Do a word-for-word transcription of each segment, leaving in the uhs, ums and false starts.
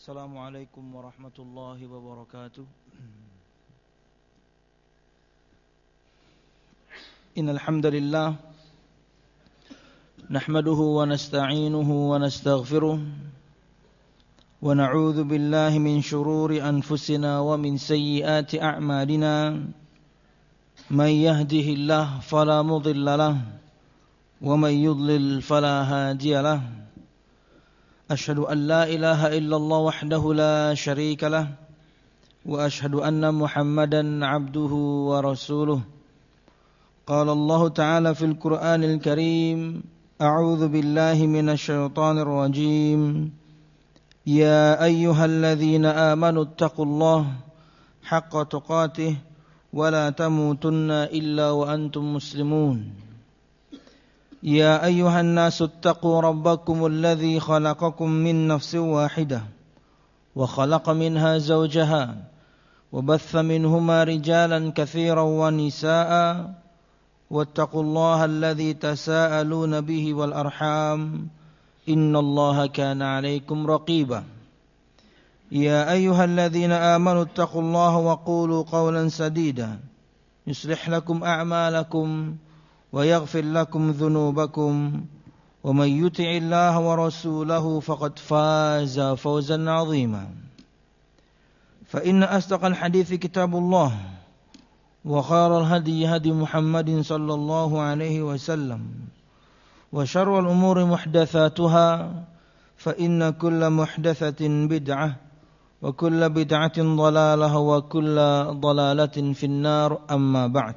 Assalamualaikum warahmatullahi wabarakatuh. Innal hamdalillah nahmaduhu wa nasta'inuhu wa nastaghfiruh wa na'udzu billahi min shururi anfusina wa min sayyiati a'malina. May yahdihillahu fala mudilla lahu wa may yudlil fala hadiya lahu. Ashhadu an la ilaha illallah wahdahu la syarika lah wa ashhadu anna Muhammadan abduhu wa rasuluh. Qala Allah ta'ala fil Qur'anil Karim, a'udzu billahi minasy syaithanir rajim. Ya ayyuhalladzina amanu taqullaha haqqa tuqatih wa la tamutunna illa wa antum muslimun. يا أيها الناس اتقوا ربكم الذي خلقكم من نفس واحدة وخلق منها زوجها وبث منهما رجالا كثيرا ونساء واتقوا الله الذي تساءلون به والأرحام إن الله كان عليكم رقيبا يا أيها الذين آمنوا اتقوا الله وقولوا قولا سديدا يصلح لكم أعمالكم ويغفر لكم ذنوبكم ومن يطع الله ورسوله فقد فاز فوزا عظيما فإن أصدق الحديث كتاب الله وخير الهدي هدي محمد صلى الله عليه وسلم وشر الأمور محدثاتها فإن كل محدثة بدعة وكل بدعة ضلالة وكل ضلالة في النار أما بعد.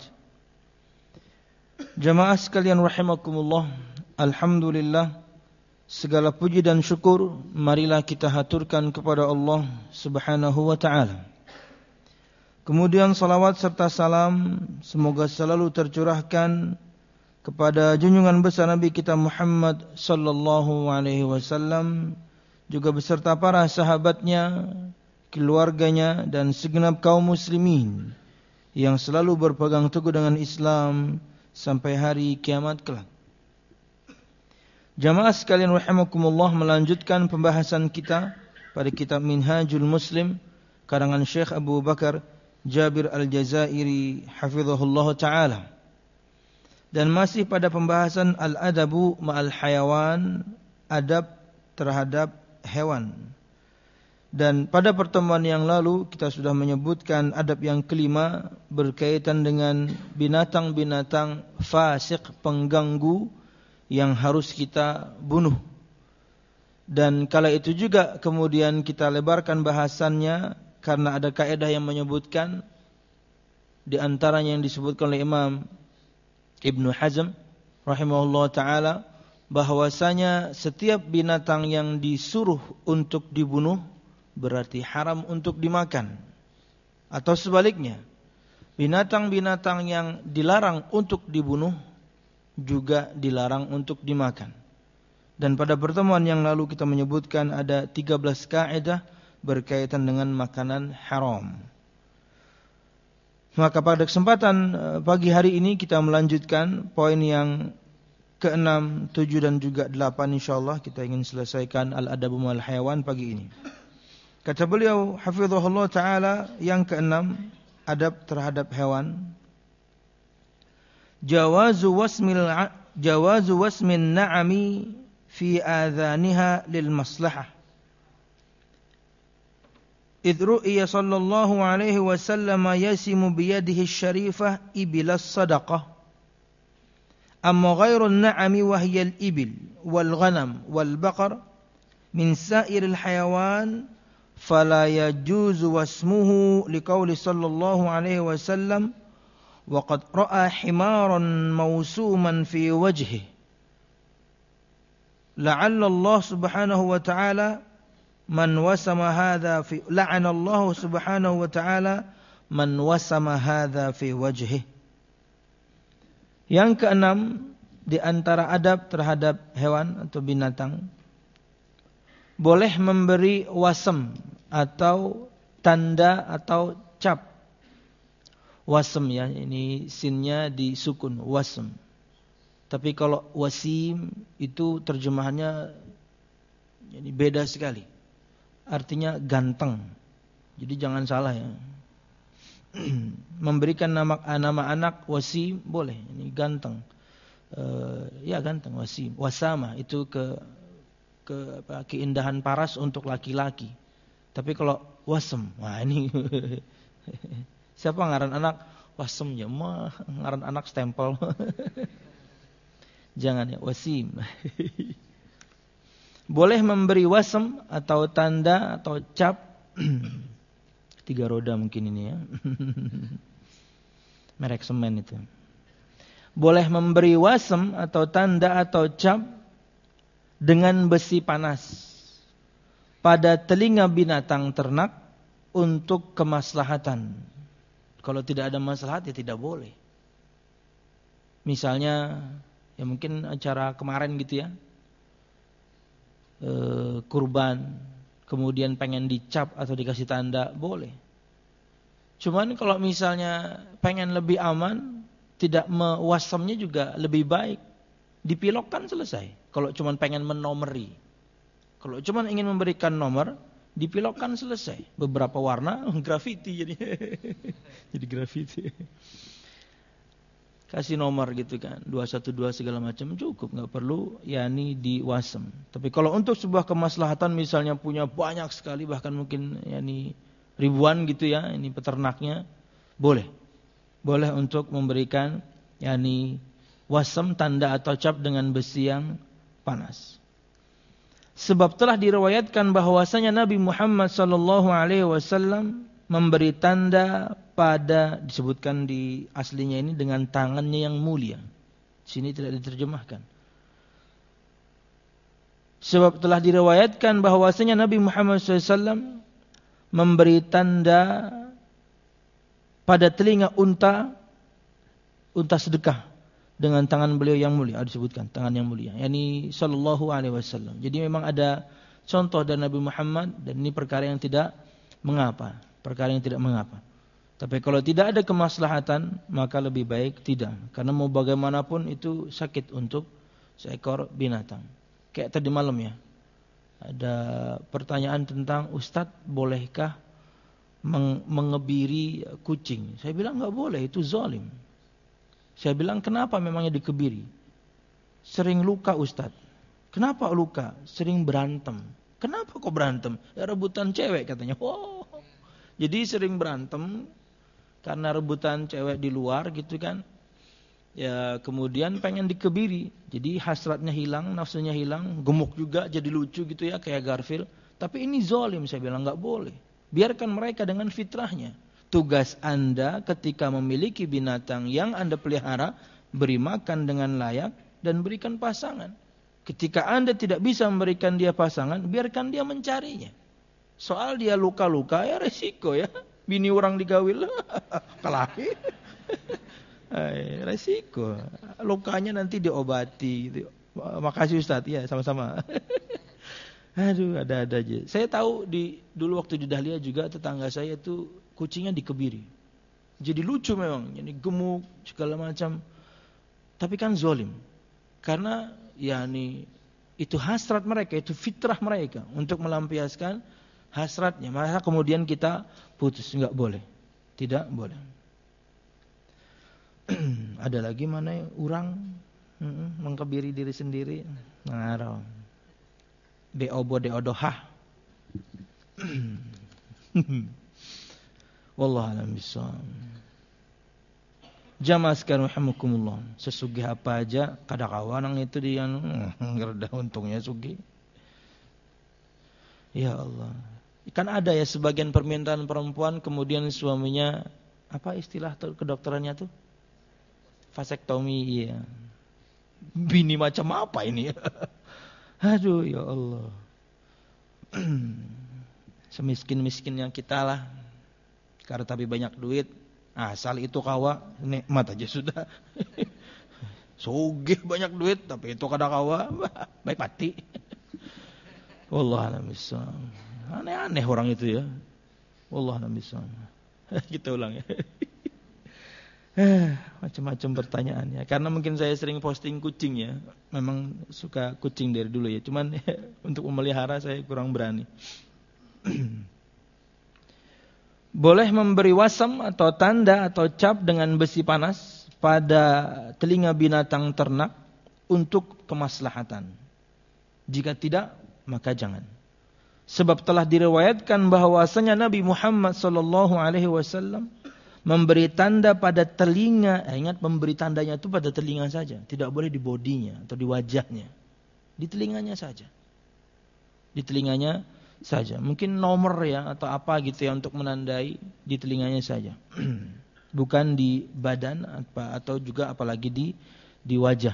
Jamaah sekalian rahimakumullah, alhamdulillah, segala puji dan syukur marilah kita haturkan kepada Allah Subhanahu wa ta'ala. Kemudian salawat serta salam semoga selalu tercurahkan kepada junjungan besar Nabi kita Muhammad sallallahu alaihi wasallam, juga beserta para sahabatnya, keluarganya dan segenap kaum muslimin yang selalu berpegang teguh dengan Islam sampai hari kiamat kelak. Jamaah sekalian rahimakumullah, melanjutkan pembahasan kita pada kitab Minhajul Muslim karangan Syekh Abu Bakar Jabir Al-Jazairi hafizahullah ta'ala. Dan masih pada pembahasan al-adabu ma'al hayawan, adab terhadap hewan. Dan pada pertemuan yang lalu kita sudah menyebutkan adab yang kelima berkaitan dengan binatang-binatang fasik, pengganggu yang harus kita bunuh. Dan kala itu juga kemudian kita lebarkan bahasannya karena ada kaidah yang menyebutkan, di antaranya yang disebutkan oleh Imam Ibnu Hazm rahimahullah ta'ala, bahwasanya setiap binatang yang disuruh untuk dibunuh berarti haram untuk dimakan. Atau sebaliknya, binatang-binatang yang dilarang untuk dibunuh juga dilarang untuk dimakan. Dan pada pertemuan yang lalu kita menyebutkan ada tiga belas kaidah berkaitan dengan makanan haram. Maka pada kesempatan pagi hari ini kita melanjutkan poin yang keenam, tujuh dan juga delapan. InsyaAllah kita ingin selesaikan al-adabu ma'al hayawan pagi ini. Kata beliau hafizahullah ta'ala, yang keenam, adab terhadap hewan. Jawazu wasmil jawazu wasmin na'ami fi adhaniha lil maslahah. Idh ru'iya sallallahu alaihi wasallam yasimu biyadihi syarifah ibilas sadaqah. Amma ghairun na'ami wahiyal ibil wal ghanam wal baqar min sa'iril hayawan فلا يجوز واسمه لقول صلى الله عليه وسلم وقد رأى حمارا موسوما في وجهه لعل الله سبحانه وتعالى من وسم هذا في لعن الله سبحانه وتعالى من وسم هذا في وجهه. Yang keenam di antara adab terhadap hewan atau binatang, boleh memberi wasem atau tanda atau cap. Wasem ya, ini sinnya disukun, wasem. Tapi kalau wasim itu terjemahannya jadi beda sekali. artinya ganteng. Jadi jangan salah ya. Memberikan nama nama anak Wasim boleh, ini ganteng. Uh, ya ganteng Wasim. Wasama itu ke ke apa, keindahan paras untuk laki-laki. Tapi kalau Wasem, wah ini siapa ngaran anak Wasem ya mah ngaran anak stempel. Jangan ya Wasim. Boleh memberi wasem atau tanda atau cap tiga roda mungkin ini ya. Merek semen itu. Boleh memberi wasem atau tanda atau cap dengan besi panas pada telinga binatang ternak untuk kemaslahatan. Kalau tidak ada maslahat ya tidak boleh. Misalnya ya mungkin acara kemarin gitu ya. E, kurban kemudian pengen dicap atau dikasih tanda boleh. Cuman kalau misalnya pengen lebih aman, tidak mewasamnya juga lebih baik. Dipilokkan selesai. Kalau cuman pengen menomeri. Kalau cuman ingin memberikan nomor, dipilokkan selesai. Beberapa warna grafiti jadi. Jadi grafiti. Kasih nomor gitu kan, dua satu dua segala macam cukup, enggak perlu yakni diwasem. Tapi kalau untuk sebuah kemaslahatan misalnya punya banyak sekali bahkan mungkin yakni ribuan gitu ya, ini peternaknya boleh. Boleh untuk memberikan yakni wasem tanda atau cap dengan besi yang panas. Sebab telah diriwayatkan bahwasanya Nabi Muhammad sallallahu alaihi wasallam memberi tanda pada, disebutkan di aslinya ini dengan tangannya yang mulia. Sini tidak diterjemahkan. Sebab telah diriwayatkan bahwasanya Nabi Muhammad shallallahu alaihi wasallam memberi tanda pada telinga unta, unta sedekah dengan tangan beliau yang mulia. Ada disebutkan tangan yang mulia, yakni sallallahu alaihi wasallam. Jadi memang ada contoh dari Nabi Muhammad dan ini perkara yang tidak mengapa, perkara yang tidak mengapa. Tapi kalau tidak ada kemaslahatan, maka lebih baik tidak. Karena mau bagaimanapun itu sakit untuk seekor binatang. Kayak tadi malam ya, ada pertanyaan tentang Ustadz bolehkah meng- mengebiri kucing? Saya bilang nggak boleh, itu zalim. Saya bilang kenapa memangnya dikebiri? Sering luka Ustadz. Kenapa luka? Sering berantem. Kenapa kok berantem? Ya rebutan cewek katanya. Oh, jadi sering berantem karena rebutan cewek di luar gitu kan. Ya kemudian pengen dikebiri. Jadi hasratnya hilang, nafsunya hilang, gemuk juga jadi lucu gitu ya kayak Garfield. Tapi ini zalim, saya bilang enggak boleh. Biarkan mereka dengan fitrahnya. Tugas Anda ketika memiliki binatang yang Anda pelihara, beri makan dengan layak dan berikan pasangan. Ketika Anda tidak bisa memberikan dia pasangan, biarkan dia mencarinya. Soal dia luka-luka ya resiko ya. Bini orang digawil kelahi. Resiko. Lukanya nanti diobati gitu. Makasih Ustaz ya, sama-sama. Aduh, ada-ada aja. Saya tahu di dulu waktu di Dahlia juga tetangga saya itu kucingnya dikebiri. Jadi lucu memang, jadi gemuk segala macam. Tapi kan zalim. Karena yakni itu hasrat mereka, itu fitrah mereka untuk melampiaskan hasratnya. Maka kemudian kita putus, enggak boleh. Tidak boleh. Ada lagi mana orang hmm, mengkebiri diri sendiri? Ngarang. Deobo deodohah. Wallahu a'lam bishawab. Jamaah sekalian rahimakumullah. Sesugih apa aja kadakawanang itu dia ngerdah untungnya sugih. Ya Allah. Kan ada ya sebagian permintaan perempuan kemudian suaminya apa istilah kedokterannya tuh? Vasektomi, iya. Bini macam apa ini? Aduh ya Allah. Semiskin-miskinnya kita lah. Karena tapi banyak duit, asal itu kawa nikmat aja sudah. Sugih banyak duit tapi itu kada kawa, baik mati. Wallahu a'lam bishawab. Aneh-aneh orang itu ya. Wallahu a'lam bishawab. Kita ulang ya. Macam-macam pertanyaannya. Karena mungkin saya sering posting kucing ya. Memang suka kucing dari dulu ya. Cuman ya, untuk memelihara saya kurang berani. Boleh memberi wasam atau tanda atau cap dengan besi panas pada telinga binatang ternak untuk kemaslahatan. Jika tidak, maka jangan. Sebab telah diriwayatkan bahwasanya Nabi Muhammad sallallahu alaihi wasallam memberi tanda pada telinga. Eh, ingat, memberi tandanya itu pada telinga saja, tidak boleh di bodinya atau di wajahnya. Di telinganya saja. Di telinganya saja. Mungkin nomor ya atau apa gitu ya untuk menandai, di telinganya saja. Bukan di badan apa atau juga apalagi di di wajah.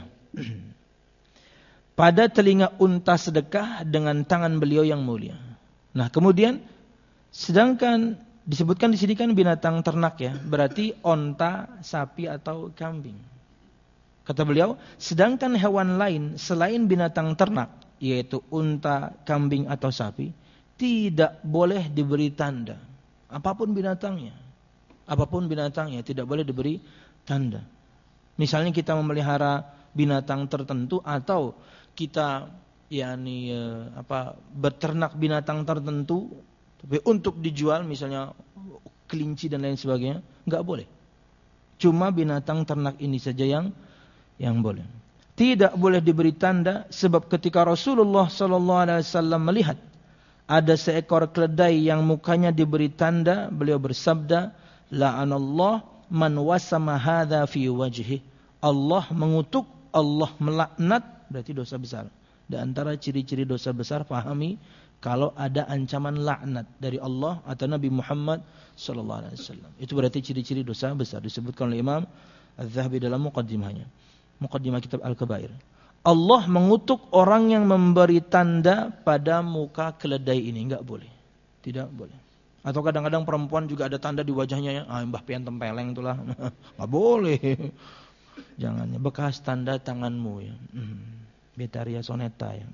Pada telinga unta sedekah dengan tangan beliau yang mulia. Nah, kemudian sedangkan disebutkan di sini kan binatang ternak ya, berarti onta, sapi atau kambing. Kata beliau, sedangkan hewan lain selain binatang ternak, yaitu unta, kambing atau sapi, tidak boleh diberi tanda. Apapun binatangnya. Apapun binatangnya tidak boleh diberi tanda. Misalnya kita memelihara binatang tertentu atau kita yakni apa beternak binatang tertentu tapi untuk dijual, misalnya kelinci dan lain sebagainya, enggak boleh. Cuma binatang ternak ini saja yang yang boleh. Tidak boleh diberi tanda sebab ketika Rasulullah sallallahu alaihi wasallam melihat ada seekor keledai yang mukanya diberi tanda, beliau bersabda, la'anallah man wasama hadza fi wajhi. Allah mengutuk, Allah melaknat, berarti dosa besar. Di antara ciri-ciri dosa besar, pahami kalau ada ancaman laknat dari Allah atau Nabi Muhammad sallallahu alaihi wasallam. Itu berarti ciri-ciri dosa besar, disebutkan oleh Imam Az-Zahabi dalam muqaddimahnya. Muqaddimah kitab Al-Kabair. Allah mengutuk orang yang memberi tanda pada muka keledai ini, enggak boleh. Tidak boleh. Atau kadang-kadang perempuan juga ada tanda di wajahnya ya, ah mbah pian tempeleng itulah. Enggak boleh. Jangan, bekas tanda tanganmu ya. Hmm. Betaria soneta ya.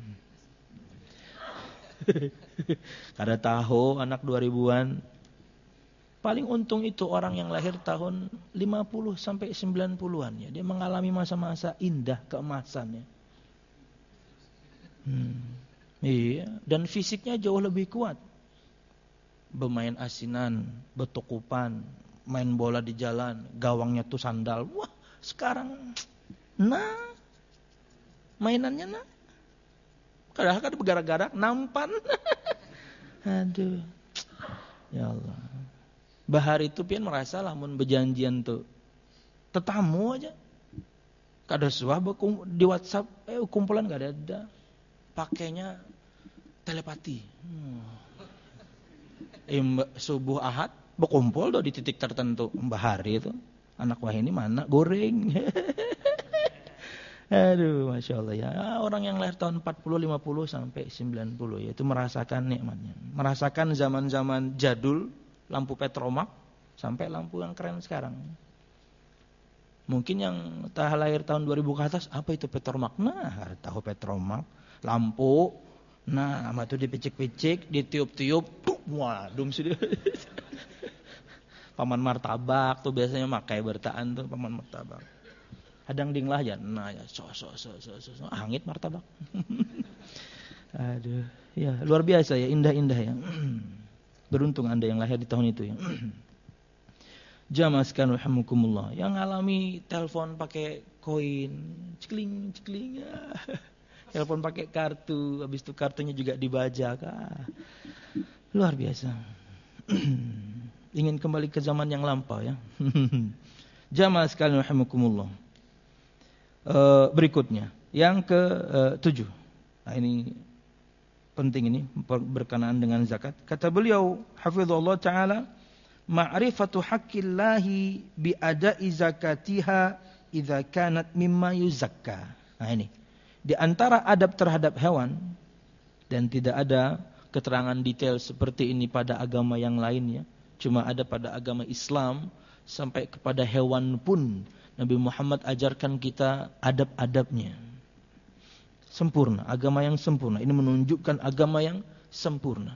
Kada tahu anak dua ribuan. Paling untung itu orang yang lahir tahun lima puluh sampai sembilan puluhan ya. Dia mengalami masa-masa indah keemasannya. Hmm. Iya, dan fisiknya jauh lebih kuat. Bermain asinan, betukupan, main bola di jalan, gawangnya tuh sandal. Wah, sekarang nah mainannya nah kadang-kadang bergarak-garak nampan. Aduh, ya Allah. Bahar itu pian merasa lamun berjanjian tuh tetamu aja kada suah di WhatsApp, eh kumpulan kada ada, pakainya telepati. hmm. eh, subuh Ahad berkumpul tuh di titik tertentu. Bahar itu anak wah ini mana goreng. Aduh, Masya Allah ya. Orang yang lahir tahun empat puluh, lima puluh sampai sembilan puluh ya, itu merasakan nikmatnya. Merasakan zaman-zaman jadul, lampu petromak sampai lampu yang keren sekarang. Mungkin yang tak lahir tahun dua ribu ke atas, apa itu petromak? Nah, tahu petromak, lampu. Nah, sama itu dipicik-picik, ditiup-tiup, wah, dum sudah. Paman martabak tuh biasanya makai bertaan tuh paman martabak. Hadang ding lah ya, nah ya, so so so so so, so. Hangit martabak. Aduh, ya luar biasa ya, indah-indah ya. Beruntung Anda yang lahir di tahun itu ya. Jamaah sekalian rahimakumullah, yang ngalami telepon pakai koin, cikling cikling ya. Telepon pakai kartu, habis itu kartunya juga dibajak. Ah. Luar biasa. Ingin kembali ke zaman yang lampau ya. Jamaah sekalian rahimakumullah. Uh, berikutnya yang ke uh, tujuh. Nah, ini penting, ini berkenaan dengan zakat. Kata beliau hafizallahu taala, ma'rifatu haqqillahi bi ada'i zakatiha idza kanat mimma yuzakka. Nah, ini di antara adab terhadap hewan, dan tidak ada keterangan detail seperti ini pada agama yang lainnya, cuma ada pada agama Islam. Sampai kepada hewan pun Nabi Muhammad ajarkan kita adab-adabnya. Sempurna, agama yang sempurna. Ini menunjukkan agama yang sempurna.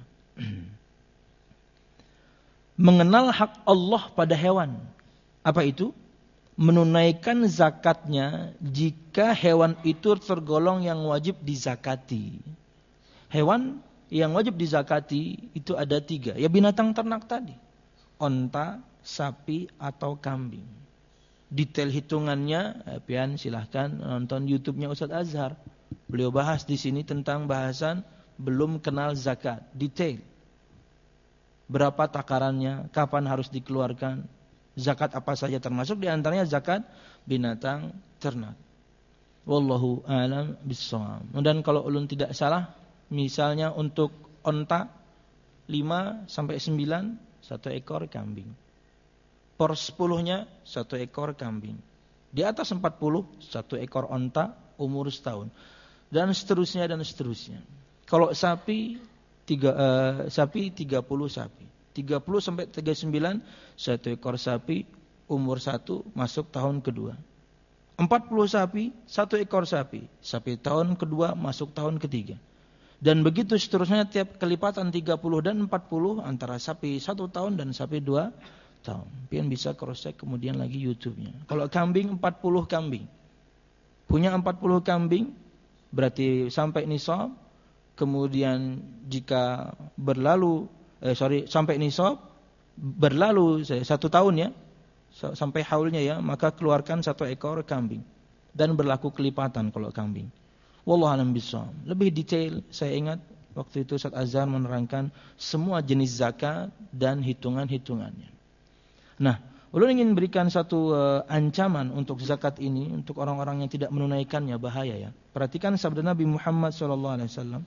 Mengenal hak Allah pada hewan. Apa itu? Menunaikan zakatnya jika hewan itu tergolong yang wajib dizakati. Hewan yang wajib dizakati itu ada tiga. Ya binatang ternak tadi. Onta, sapi, atau kambing. Detail hitungannya, eh, pian silahkan nonton YouTube-nya Ustaz Azhar. Beliau bahas di sini tentang bahasan belum kenal zakat. Detail. Berapa takarannya, kapan harus dikeluarkan, zakat apa saja termasuk di antaranya zakat binatang ternak. Wallahu a'lam bissawab. Dan kalau ulun tidak salah, misalnya untuk onta lima sampai sembilan satu ekor kambing. Per sepuluhnya satu ekor kambing. Di atas empat puluh satu ekor onta umur setahun. Dan seterusnya dan seterusnya. Kalau sapi tiga uh, sapi tiga puluh sapi. tiga puluh sampai tiga puluh sembilan satu ekor sapi umur satu masuk tahun kedua. empat puluh sapi satu ekor sapi. Sapi tahun kedua masuk tahun ketiga. Dan begitu seterusnya tiap kelipatan tiga puluh dan empat puluh antara sapi satu tahun dan sapi dua tahun. Pian bisa cross check kemudian lagi YouTube-nya. Kalau kambing empat puluh kambing. Punya empat puluh kambing berarti sampai nisab. Kemudian jika berlalu eh sorry sampai nisab berlalu satu tahun ya sampai haulnya ya, maka keluarkan satu ekor kambing dan berlaku kelipatan kalau kambing. Wallahu a'lam bishawab. Lebih detail saya ingat waktu itu Ustaz Azhar menerangkan semua jenis zakat dan hitungan-hitungannya. Nah, ulun ingin berikan satu uh, ancaman untuk zakat ini untuk orang-orang yang tidak menunaikannya, bahaya ya. Perhatikan sabda Nabi Muhammad sallallahu alaihi wasallam.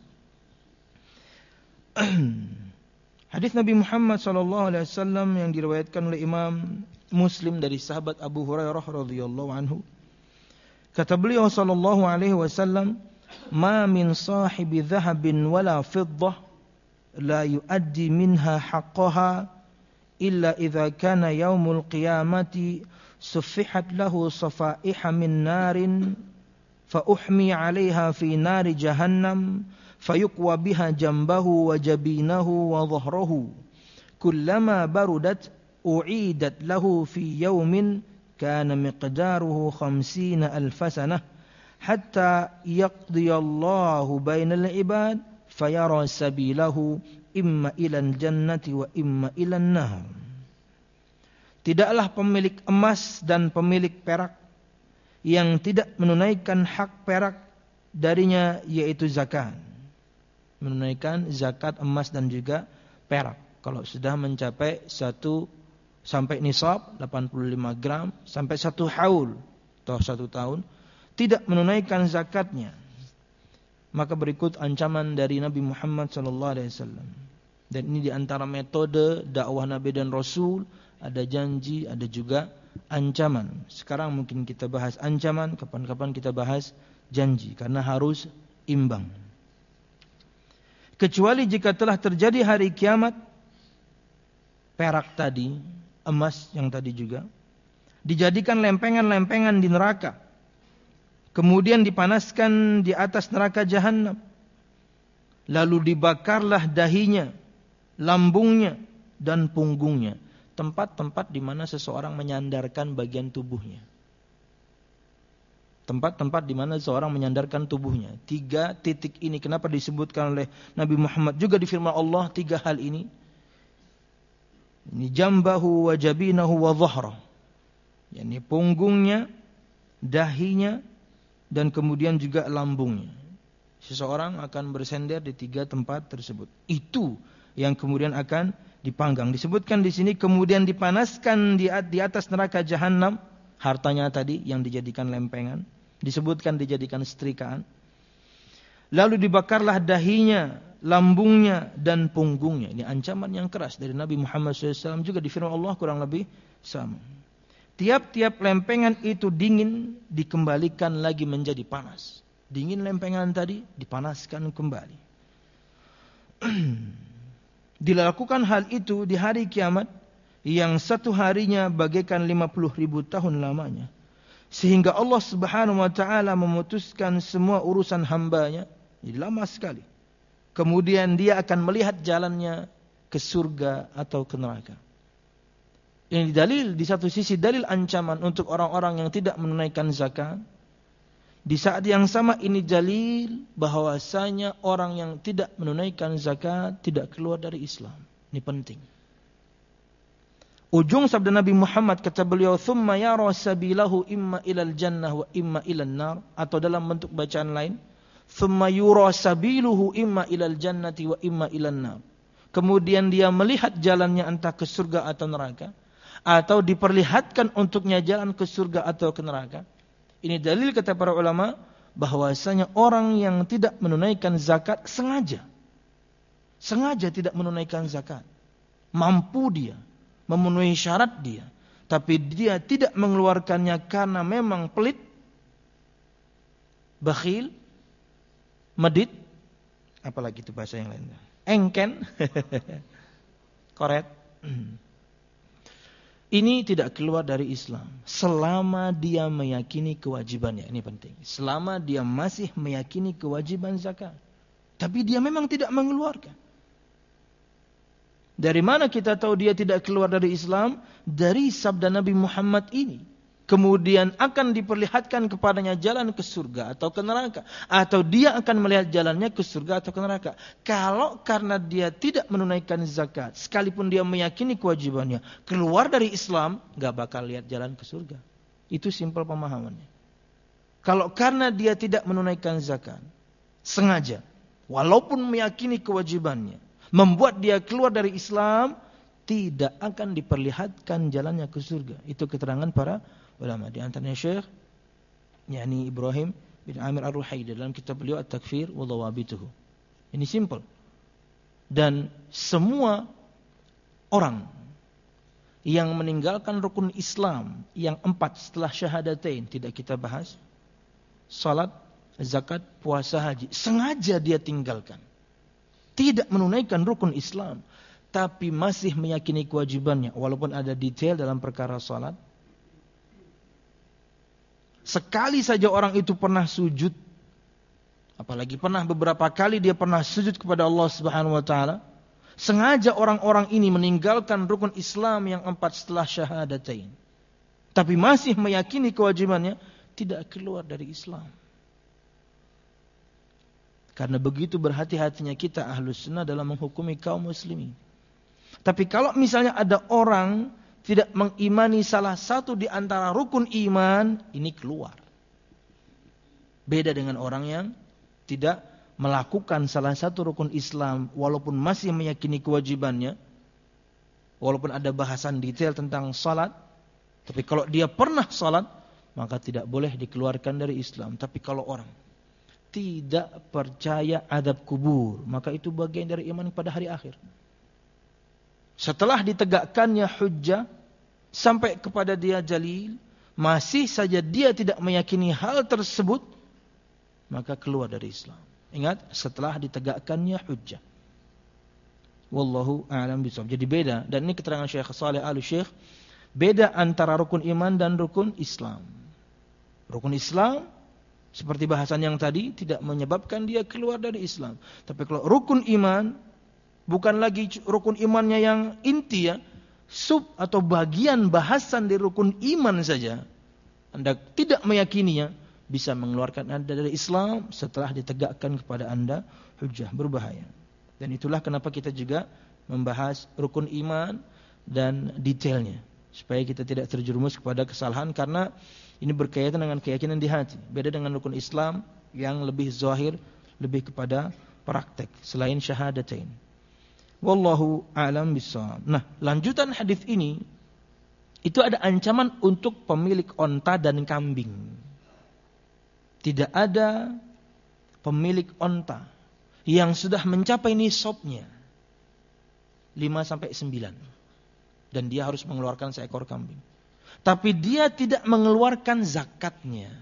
Hadis Nabi Muhammad sallallahu alaihi wasallam yang diriwayatkan oleh Imam Muslim dari sahabat Abu Hurairah radhiyallahu anhu. Kata beliau sallallahu alaihi wasallam, "Ma min sahibi dhahabin wala fiddah la yuaddi minha haqqaha illa idza kana yaumul qiyamati suffihat lahu safaiha min narin fa uhmi 'alaiha fi nari jahannam." Fayuqwa biha jambahu wa jabinahu wa dhahrahu kullama barudat u'idat lahu fi yawmin kana miqdaruhu khamsina alf sanah hatta yaqdiyallahu bainal ibad fayara sabilahu imma ilal jannati wa imma ilan nar. Tidaklah pemilik emas dan pemilik perak yang tidak menunaikan hak perak darinya, yaitu zakat. Menunaikan zakat emas dan juga perak. Kalau sudah mencapai satu sampai nisab delapan puluh lima gram sampai satu haul atau satu tahun tidak menunaikan zakatnya, maka berikut ancaman dari Nabi Muhammad sallallahu alaihi wasallam. Dan ini diantara metode dakwah Nabi dan Rasul, ada janji, ada juga ancaman. Sekarang mungkin kita bahas ancaman, kapan-kapan kita bahas janji, karena harus imbang. Kecuali jika telah terjadi hari kiamat, perak tadi, emas yang tadi juga, dijadikan lempengan-lempengan di neraka, kemudian dipanaskan di atas neraka jahanam, lalu dibakarlah dahinya, lambungnya, dan punggungnya, tempat-tempat di mana seseorang menyandarkan bagian tubuhnya. Tempat-tempat di mana seorang menyandarkan tubuhnya. Tiga titik ini kenapa disebutkan oleh Nabi Muhammad juga di firman Allah, tiga hal ini. Ini jambahu wa jabinahu wa dhahra. Yani punggungnya, dahinya, dan kemudian juga lambungnya. Seseorang akan bersender di tiga tempat tersebut. Itu yang kemudian akan dipanggang. Disebutkan di sini kemudian dipanaskan di atas neraka jahanam, hartanya tadi yang dijadikan lempengan. Disebutkan dijadikan setrikaan. Lalu dibakarlah dahinya, lambungnya, dan punggungnya. Ini ancaman yang keras dari Nabi Muhammad shallallahu alaihi wasallam, juga di firman Allah kurang lebih sama. Tiap-tiap lempengan itu dingin, dikembalikan lagi menjadi panas. Dingin lempengan tadi, dipanaskan kembali. Dilakukan hal itu di hari kiamat, yang satu harinya bagaikan lima puluh ribu tahun lamanya. Sehingga Allah subhanahu wa ta'ala memutuskan semua urusan hambanya. Jadi lama sekali. Kemudian dia akan melihat jalannya ke surga atau ke neraka. Ini dalil, di satu sisi dalil ancaman untuk orang-orang yang tidak menunaikan zakat. Di saat yang sama ini dalil bahwasanya orang yang tidak menunaikan zakat tidak keluar dari Islam. Ini penting. Ujung sabda Nabi Muhammad kata beliau, "Tsumma yara sabilahu imma ilal jannah wa imma ilan nar," atau dalam bentuk bacaan lain, "Tsumma yura sabiluhu imma ilal jannati wa imma ilan nar." Kemudian dia melihat jalannya entah ke surga atau neraka, atau diperlihatkan untuknya jalan ke surga atau ke neraka. Ini dalil kata para ulama bahwasanya orang yang tidak menunaikan zakat sengaja sengaja tidak menunaikan zakat. Mampu dia memenuhi syarat dia, tapi dia tidak mengeluarkannya karena memang pelit, bakhil, medit, apalagi itu bahasa yang lainnya, engken, koret. Ini tidak keluar dari Islam selama dia meyakini kewajibannya. Ini penting. Selama dia masih meyakini kewajiban zakat, tapi dia memang tidak mengeluarkan. Dari mana kita tahu dia tidak keluar dari Islam? Dari sabda Nabi Muhammad ini. Kemudian akan diperlihatkan kepadanya jalan ke surga atau ke neraka, atau dia akan melihat jalannya ke surga atau ke neraka. Kalau karena dia tidak menunaikan zakat, sekalipun dia meyakini kewajibannya, keluar dari Islam, gak bakal lihat jalan ke surga. Itu simpel pemahamannya. Kalau karena dia tidak menunaikan zakat, sengaja, walaupun meyakini kewajibannya, membuat dia keluar dari Islam, tidak akan diperlihatkan jalannya ke surga. Itu keterangan para ulama. Di antaranya Syekh yakni Ibrahim bin Amir Ar-Ruhaili dalam kitab beliau At-Takfir wa Dhawabituhu. Ini simple. Dan semua orang yang meninggalkan rukun Islam yang empat setelah syahadatain, tidak kita bahas, salat, zakat, puasa, haji, sengaja dia tinggalkan, tidak menunaikan rukun Islam, tapi masih meyakini kewajibannya, walaupun ada detail dalam perkara salat. Sekali saja orang itu pernah sujud, apalagi pernah beberapa kali dia pernah sujud kepada Allah Subhanahu wa taala, sengaja orang-orang ini meninggalkan rukun Islam yang empat setelah syahadatain, tapi masih meyakini kewajibannya, tidak keluar dari Islam. Karena begitu berhati-hatinya kita Ahlus Sunnah dalam menghukumi kaum muslimin. Tapi kalau misalnya ada orang tidak mengimani salah satu di antara rukun iman, ini keluar. Beda dengan orang yang tidak melakukan salah satu rukun Islam walaupun masih meyakini kewajibannya, walaupun ada bahasan detail tentang salat, tapi kalau dia pernah salat, maka tidak boleh dikeluarkan dari Islam. Tapi kalau orang tidak percaya adab kubur, maka itu bagian dari iman pada hari akhir. Setelah ditegakkannya hujjah sampai kepada dia dalil, masih saja dia tidak meyakini hal tersebut, maka keluar dari Islam. Ingat, setelah ditegakkannya hujjah. Wallahu a'lam bishawab. Jadi beda, dan ini keterangan Syekh Shalih Al-Syekh, beda antara rukun iman dan rukun Islam. Rukun Islam seperti bahasan yang tadi tidak menyebabkan dia keluar dari Islam. Tapi kalau rukun iman, bukan lagi rukun imannya yang inti ya, sub atau bagian bahasan dari rukun iman saja, Anda tidak meyakininya, bisa mengeluarkan Anda dari Islam setelah ditegakkan kepada Anda hujjah, berbahaya. Dan itulah kenapa kita juga membahas rukun iman dan detailnya, supaya kita tidak terjerumus kepada kesalahan, karena ini berkaitan dengan keyakinan di hati. Beda dengan rukun Islam yang lebih zahir, lebih kepada praktek selain syahadatain. Wallahu a'lam bishawab. Nah, lanjutan hadis ini itu ada ancaman untuk pemilik onta dan kambing. Tidak ada pemilik onta yang sudah mencapai nisabnya lima sampai sembilan dan dia harus mengeluarkan seekor kambing, tapi dia tidak mengeluarkan zakatnya.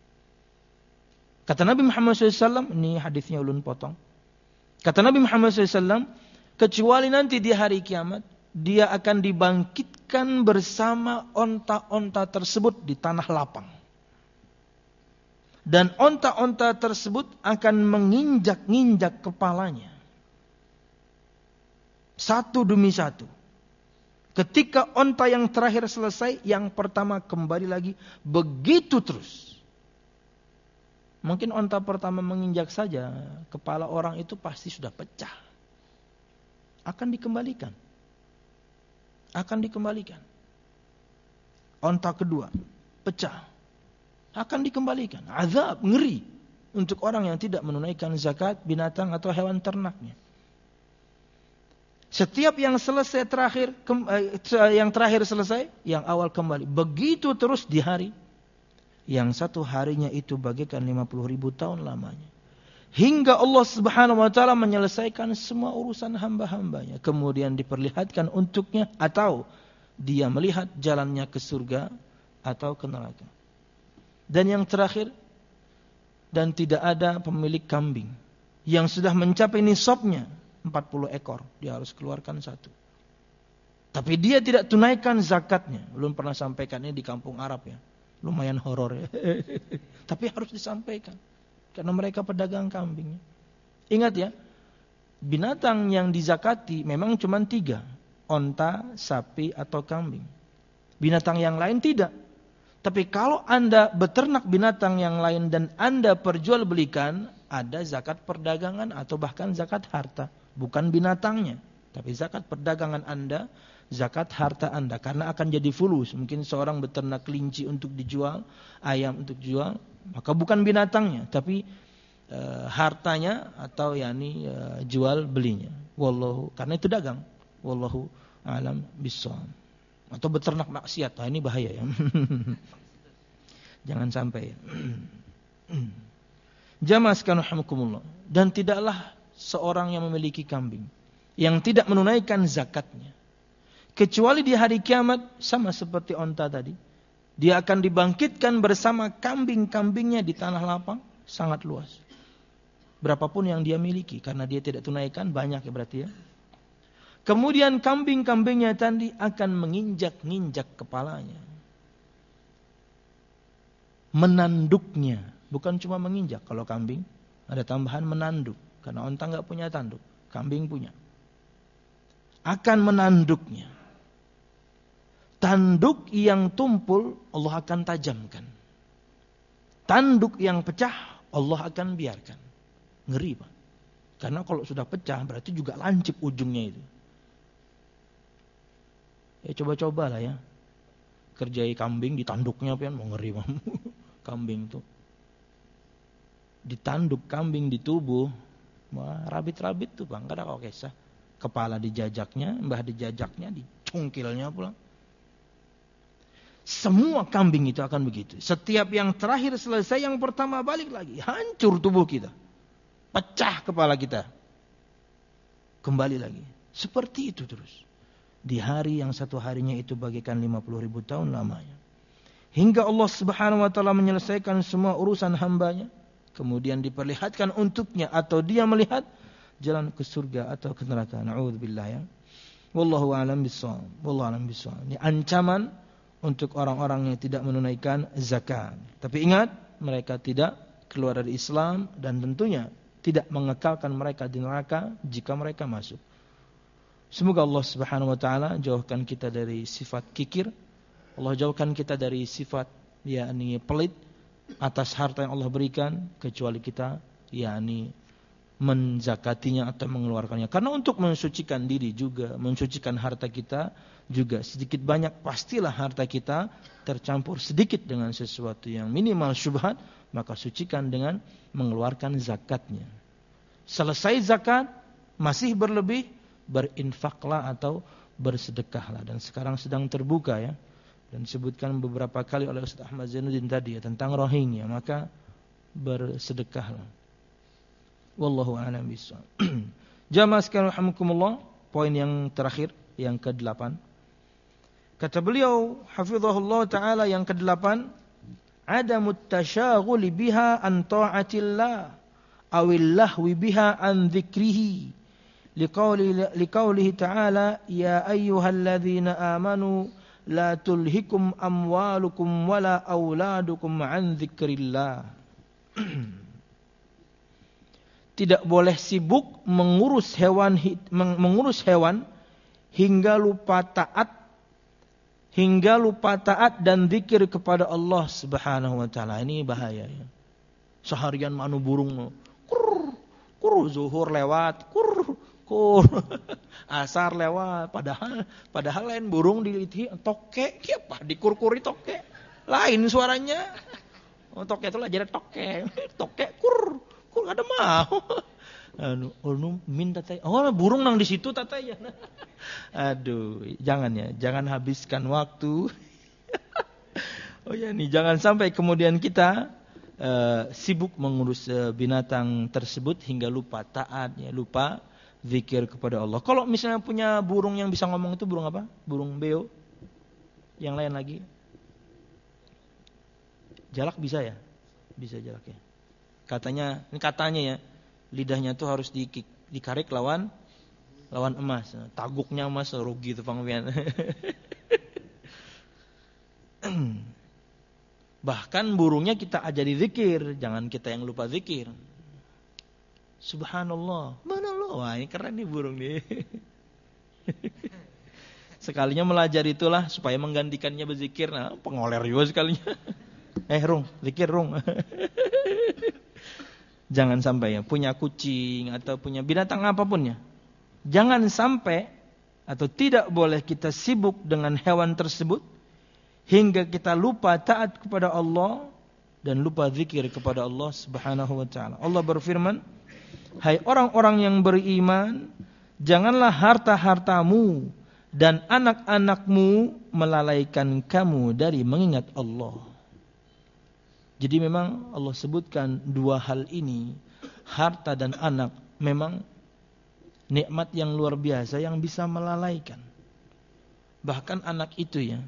Kata Nabi Muhammad shallallahu alaihi wasallam, ini hadisnya ulun potong. Kata Nabi Muhammad shallallahu alaihi wasallam, kecuali nanti di hari kiamat dia akan dibangkitkan bersama onta-onta tersebut di tanah lapang. Dan onta-onta tersebut akan menginjak-injak kepalanya, satu demi satu. Ketika onta yang terakhir selesai, yang pertama kembali lagi, begitu terus. Mungkin onta pertama menginjak saja, kepala orang itu pasti sudah pecah. Akan dikembalikan. Akan dikembalikan. Onta kedua, pecah. Akan dikembalikan. Azab, ngeri. Untuk orang yang tidak menunaikan zakat binatang atau hewan ternaknya. Setiap yang selesai terakhir, yang terakhir selesai, yang awal kembali. Begitu terus di hari. Yang satu harinya itu bagaikan lima puluh ribu tahun lamanya. Hingga Allah Subhanahu wa taala menyelesaikan semua urusan hamba-hambanya. Kemudian diperlihatkan untuknya atau dia melihat jalannya ke surga atau ke neraka. Dan yang terakhir, dan tidak ada pemilik kambing yang sudah mencapai nisabnya empat puluh ekor, dia harus keluarkan satu. Tapi dia tidak tunaikan zakatnya. Belum pernah sampaikan ini di kampung Arab ya. Lumayan horor ya. Tapi harus disampaikan. Karena mereka pedagang kambing. Ingat ya, binatang yang dizakati memang cuma tiga. Onta, sapi, atau kambing. Binatang yang lain tidak. Tapi kalau Anda beternak binatang yang lain dan Anda perjualbelikan, ada zakat perdagangan atau bahkan zakat harta. Bukan binatangnya, tapi zakat perdagangan Anda, zakat harta Anda. Karena akan jadi fulus. Mungkin seorang beternak kelinci untuk dijual, ayam untuk dijual, maka bukan binatangnya, tapi e, hartanya atau yakni e, jual belinya. Wallahu, karena itu dagang. Wallahu a'lam bissawab. Atau beternak maksiat, nah ini bahaya ya. Jangan sampai. Jamaah sekalian rahimakumullah. Dan tidaklah seorang yang memiliki kambing yang tidak menunaikan zakatnya, kecuali di hari kiamat, sama seperti onta tadi, dia akan dibangkitkan bersama kambing-kambingnya di tanah lapang sangat luas. Berapapun yang dia miliki, karena dia tidak tunaikan, banyak ya berarti ya. Kemudian kambing-kambingnya tadi akan menginjak-injak kepalanya, menanduknya. Bukan cuma menginjak, kalau kambing ada tambahan menanduk. Karena onta enggak punya tanduk, kambing punya. Akan menanduknya. Tanduk yang tumpul Allah akan tajamkan. Tanduk yang pecah Allah akan biarkan. Ngeri Pak. Karena kalau sudah pecah berarti juga lancip ujungnya itu. Ya coba-cobalah ya. Kerjai kambing ditanduknya pian, mau ngeri Pak. Kambing tuh. Ditanduk kambing di tubuh, wah rabit-rabit tuh Bang, kada kau kisah. Kepala dijajaknya, mbah dijajaknya, dicungkilnya pulang. Semua kambing itu akan begitu. Setiap yang terakhir selesai, yang pertama balik lagi. Hancur tubuh kita. Pecah kepala kita. Kembali lagi. Seperti itu terus. Di hari yang satu harinya itu bagaikan lima puluh ribu tahun lamanya. Hingga Allah Subhanahu wa taala menyelesaikan semua urusan hambanya. Kemudian diperlihatkan untuknya atau dia melihat jalan ke surga atau ke neraka. Na'udzubillah ya. Wallahu a'lam bissawab. Wallahu a'lam bissawab. Ini ancaman untuk orang-orang yang tidak menunaikan zakat. Tapi ingat, mereka tidak keluar dari Islam dan tentunya tidak mengekalkan mereka di neraka jika mereka masuk. Semoga Allah Subhanahu wa taala jauhkan kita dari sifat kikir. Allah jauhkan kita dari sifat yakni pelit atas harta yang Allah berikan, kecuali kita yakni menzakatinya atau mengeluarkannya. Karena untuk mensucikan diri juga, mensucikan harta kita juga, sedikit banyak pastilah harta kita tercampur sedikit dengan sesuatu yang minimal syubhat, maka sucikan dengan mengeluarkan zakatnya. Selesai zakat masih berlebih, berinfaklah atau bersedekahlah. Dan sekarang sedang terbuka ya, dan disebutkan beberapa kali oleh Ustaz Ahmad Zainuddin tadi ya, tentang Rohingya, maka bersedekahlah. Wallahu a'lam bishawab. Jamaah sekalian rahimakumullah, poin yang terakhir yang kedelapan. Kata beliau hafizahullah taala yang kedelapan, adamut tasyaghuli biha an ta'atillah awil lahwi biha an dzikrihi liqauli liqaulihi ta'ala ya ayyuhalladzina amanu la tulhikum amwalukum wala auladukum an dzikrillah. Tidak boleh sibuk mengurus hewan mengurus hewan hingga lupa taat hingga lupa taat dan zikir kepada Allah Subhanahu wa taala. Ini bahaya ya. Seharian manu burung no. Kur, kur zuhur lewat, kur, kur. Asar lewat, padahal padahal lain burung diliti toke, apa dikurkuri toke. Lain suaranya. Oh, toke itu lah jadi toke. Toke kur, kur ada mau. Anu, anu min tatay. Oh, burung nang di situ tatay ya. Aduh, jangan ya, jangan habiskan waktu. Oh ya nih, jangan sampai kemudian kita uh, sibuk mengurus uh, binatang tersebut hingga lupa taat, ya, lupa zikir kepada Allah. Kalau misalnya punya burung yang bisa ngomong itu burung apa? Burung beo. Yang lain lagi? Jalak bisa ya? Bisa jalak ya. Katanya, ini katanya ya, lidahnya tuh harus di, dikarik lawan lawan emas. Taguknya emas rugi itu pangwian. Bahkan burungnya kita ajari zikir, jangan kita yang lupa zikir. Subhanallah, subhanallah. Wah, ini keren nih burung nih. Sekalinya melajari itulah supaya menggantikannya berzikir. Nah, pengoler juga sekalinya. Eh, rung, zikir rung. Jangan sampai ya, punya kucing atau punya binatang apapun ya. Jangan sampai atau tidak boleh kita sibuk dengan hewan tersebut hingga kita lupa taat kepada Allah dan lupa zikir kepada Allah Subhanahu wa taala. Allah berfirman, "Hai orang-orang yang beriman, janganlah harta-hartamu dan anak-anakmu melalaikan kamu dari mengingat Allah." Jadi memang Allah sebutkan dua hal ini, harta dan anak, memang nikmat yang luar biasa yang bisa melalaikan. Bahkan anak itu ya,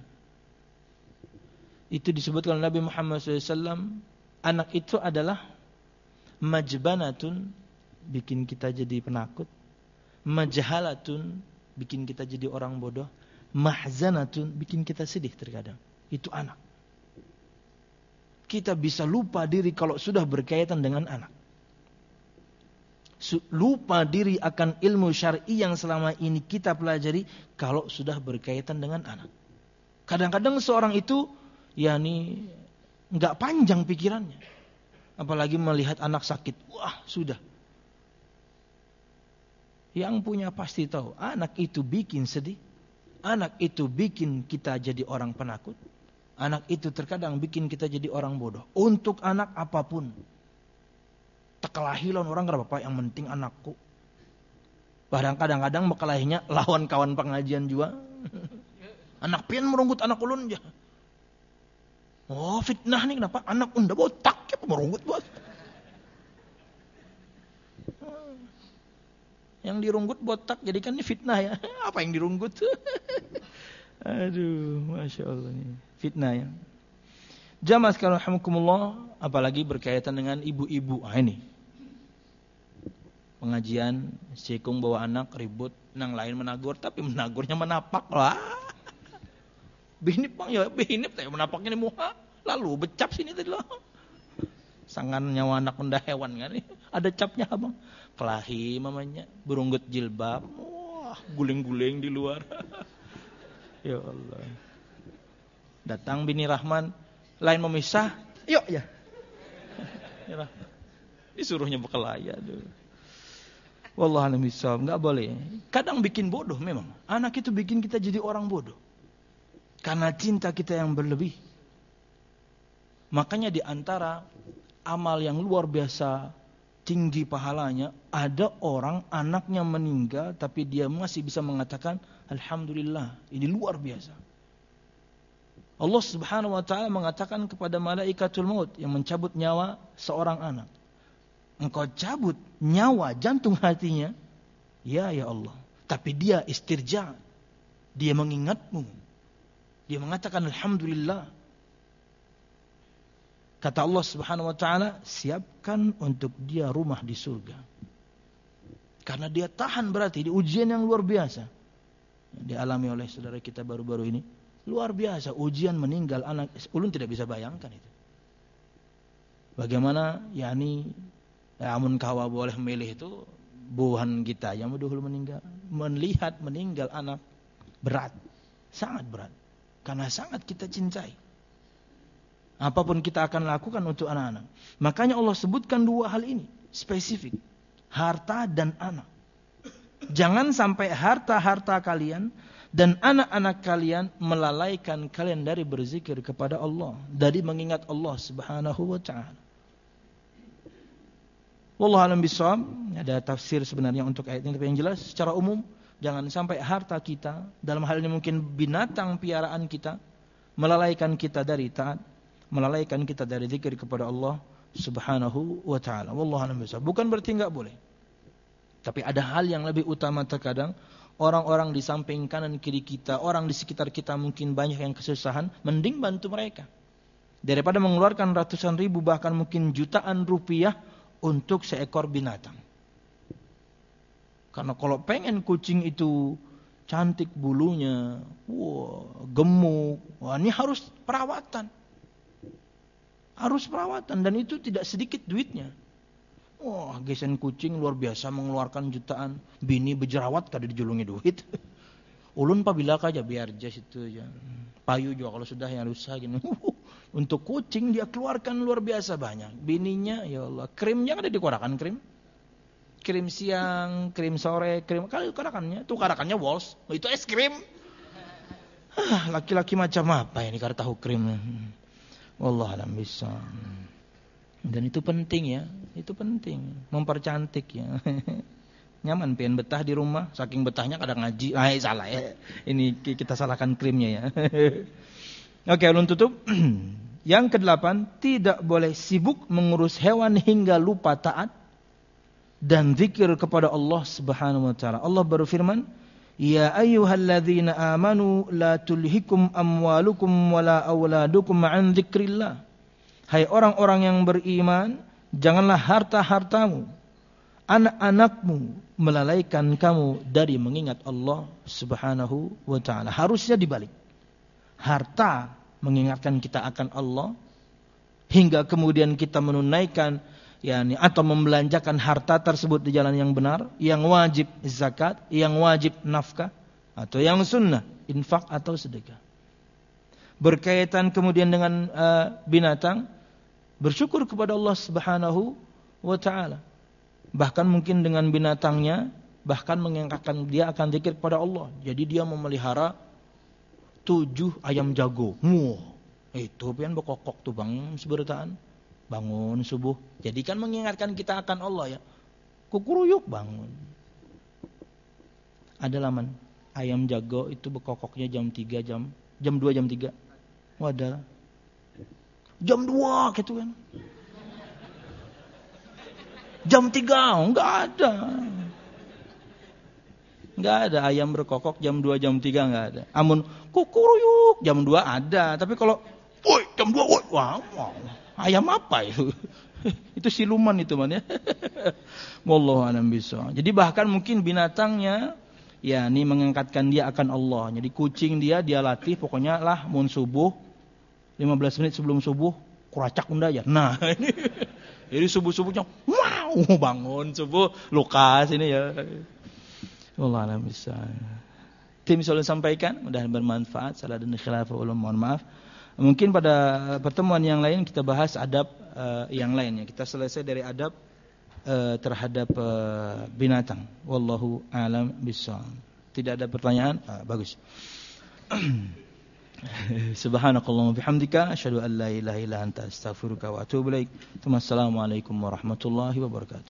itu disebutkan oleh Nabi Muhammad shallallahu alaihi wasallam, anak itu adalah majbanatun, bikin kita jadi penakut, majhalatun, bikin kita jadi orang bodoh, mahzanatun, bikin kita sedih terkadang. Itu anak. Kita bisa lupa diri kalau sudah berkaitan dengan anak. Lupa diri akan ilmu syar'i yang selama ini kita pelajari kalau sudah berkaitan dengan anak. Kadang-kadang seorang itu yakni enggak panjang pikirannya. Apalagi melihat anak sakit. Wah, sudah. Yang punya pasti tahu, anak itu bikin sedih. Anak itu bikin kita jadi orang penakut. Anak itu terkadang bikin kita jadi orang bodoh. Untuk anak apapun. Tekelahilan orang gak apa-apa, yang penting anakku. Bahkan kadang-kadang bekelahinya lawan kawan pengajian juga. Anak pian merunggut anak ulun aja. Oh, fitnah nih kenapa? Anak unda botak ya merunggut bos. Yang dirunggut botak, jadi kan ini fitnah ya. Apa yang dirunggut? Aduh, Masya Allah nih. Fitnah ya. Jamaah sekalian rahimakumullah, apalagi berkaitan dengan ibu-ibu. Ah ini. Pengajian, sikung bawa anak ribut, nang lain menagur, tapi menagurnya menapak lah. Bihinip bang ya, bihinip tapi menapaknya di muka, lalu becap sini tadi lah. Sangan nyawa anak benda hewan kan, ada capnya abang. Kelahi mamanya, berunggut jilbab, wah guling-guling di luar. Ya Allah. Datang bini Rahman, lain memisah, yuk ya. Disuruhnya berkelahi, aduh. Wallahu a'lam bishawab, enggak boleh. Kadang bikin bodoh memang. Anak itu bikin kita jadi orang bodoh. Karena cinta kita yang berlebih. Makanya di antara amal yang luar biasa tinggi pahalanya, ada orang anaknya meninggal tapi dia masih bisa mengatakan alhamdulillah, ini luar biasa. Allah Subhanahu wa taala mengatakan kepada malaikatul maut yang mencabut nyawa seorang anak, engkau cabut nyawa jantung hatinya, ya ya Allah, tapi dia istirja, dia mengingatmu, dia mengatakan alhamdulillah. Kata Allah Subhanahu wa taala, siapkan untuk dia rumah di surga. Karena dia tahan berarti di ujian yang luar biasa yang dialami oleh saudara kita baru-baru ini. Luar biasa ujian meninggal anak. Ulun tidak bisa bayangkan itu. Bagaimana yakni ya, amun kawa boleh milih itu buhan kita yang dahulu meninggal, melihat meninggal anak berat, sangat berat. Karena sangat kita cintai. Apapun kita akan lakukan untuk anak-anak. Makanya Allah sebutkan dua hal ini spesifik. Harta dan anak. Jangan sampai harta-harta kalian dan anak-anak kalian melalaikan kalian dari berzikir kepada Allah, dari mengingat Allah Subhanahu wa taala. Wallahu a'lam bishawab. Ada tafsir sebenarnya untuk ayat ini, tapi yang jelas secara umum jangan sampai harta kita, dalam hal ini mungkin binatang piaraan kita, melalaikan kita dari taat, melalaikan kita dari zikir kepada Allah Subhanahu wa taala. Wallahu a'lam bishawab. Bukan berarti enggak boleh. Tapi ada hal yang lebih utama terkadang. Orang-orang di samping kanan kiri kita, orang di sekitar kita mungkin banyak yang kesusahan, mending bantu mereka. Daripada mengeluarkan ratusan ribu bahkan mungkin jutaan rupiah untuk seekor binatang. Karena kalau pengen kucing itu cantik bulunya, wah, gemuk, wah, ini harus perawatan. Harus perawatan dan itu tidak sedikit duitnya. Wah, gesen kucing luar biasa mengeluarkan jutaan. Bini berjerawat kada dijulungi duit. Ulun pabilak aja biar jas itu aja. Payu juga kalau sudah yang rusak gini. Untuk kucing dia keluarkan luar biasa banyak. Bininya ya Allah, krimnya ada dikeluarkan krim. Krim siang, krim sore, krim kali karakannya. Tuh karakannya Walls. Oh, itu es krim. Ah, laki-laki macam apa ini kada tahu krim. Wallah alam bisa. Dan itu penting ya, itu penting, mempercantik ya. Nyaman pengen betah di rumah, saking betahnya kadang ngaji. Ah, salah ya. Ini kita salahkan krimnya ya. Oke, ulun tutup. Yang kedelapan, tidak boleh sibuk mengurus hewan hingga lupa taat dan zikir kepada Allah Subhanahu wa taala. Allah berfirman, "Ya ayyuhalladzina amanu la tulhikum amwalukum wala auladukum an dzikrillah." Hai orang-orang yang beriman, janganlah harta-hartamu, anak-anakmu melalaikan kamu dari mengingat Allah Subhanahu wa taala. Harusnya dibalik. Harta mengingatkan kita akan Allah hingga kemudian kita menunaikan yakni atau membelanjakan harta tersebut di jalan yang benar, yang wajib zakat, yang wajib nafkah atau yang sunnah, infak atau sedekah. Berkaitan kemudian dengan uh, binatang, bersyukur kepada Allah Subhanahu wa taala. Bahkan mungkin dengan binatangnya, bahkan mengingatkan dia akan zikir kepada Allah. Jadi dia memelihara tujuh ayam jago. Wah, itu pian bekokok tuh bang seberataan. Bangun subuh. Jadi kan mengingatkan kita akan Allah ya. Kukuruyuk bangun. Ada laman ayam jago itu bekokoknya jam tiga jam, jam dua jam tiga. Wadah. Jam dua gitu kan. Jam tiga enggak ada. Enggak ada ayam berkokok jam dua jam tiga enggak ada. Amun kukuruyuk jam dua ada, tapi kalau woi jam dua woi wah, wow, ayam apa itu? Itu siluman itu man ya. Wallahu a'lam bishawab. Jadi bahkan mungkin binatangnya ya ini mengangkatkan dia akan Allah. Jadi kucing dia dia latih pokoknya lah mun subuh lima belas menit sebelum subuh kuracak unda aja. Nah, ini jadi subuh-subuhnya wow bangun subuh Lukas ini ya. Wallahu a'lam bishawab. Tim selalu sampaikan, mudah bermanfaat. Salah dan khilaf ulum, mohon maaf. Mungkin pada pertemuan yang lain kita bahas adab uh, yang lainnya. Kita selesai dari adab uh, terhadap uh, binatang. Wallahu a'lam bishawab. Tidak ada pertanyaan? Ah, bagus. Subhanakallahumma bihamdika asyhadu an la ilaha illa anta astaghfiruka wa atubu ilaik. Assalamualaikum warahmatullahi wabarakatuh.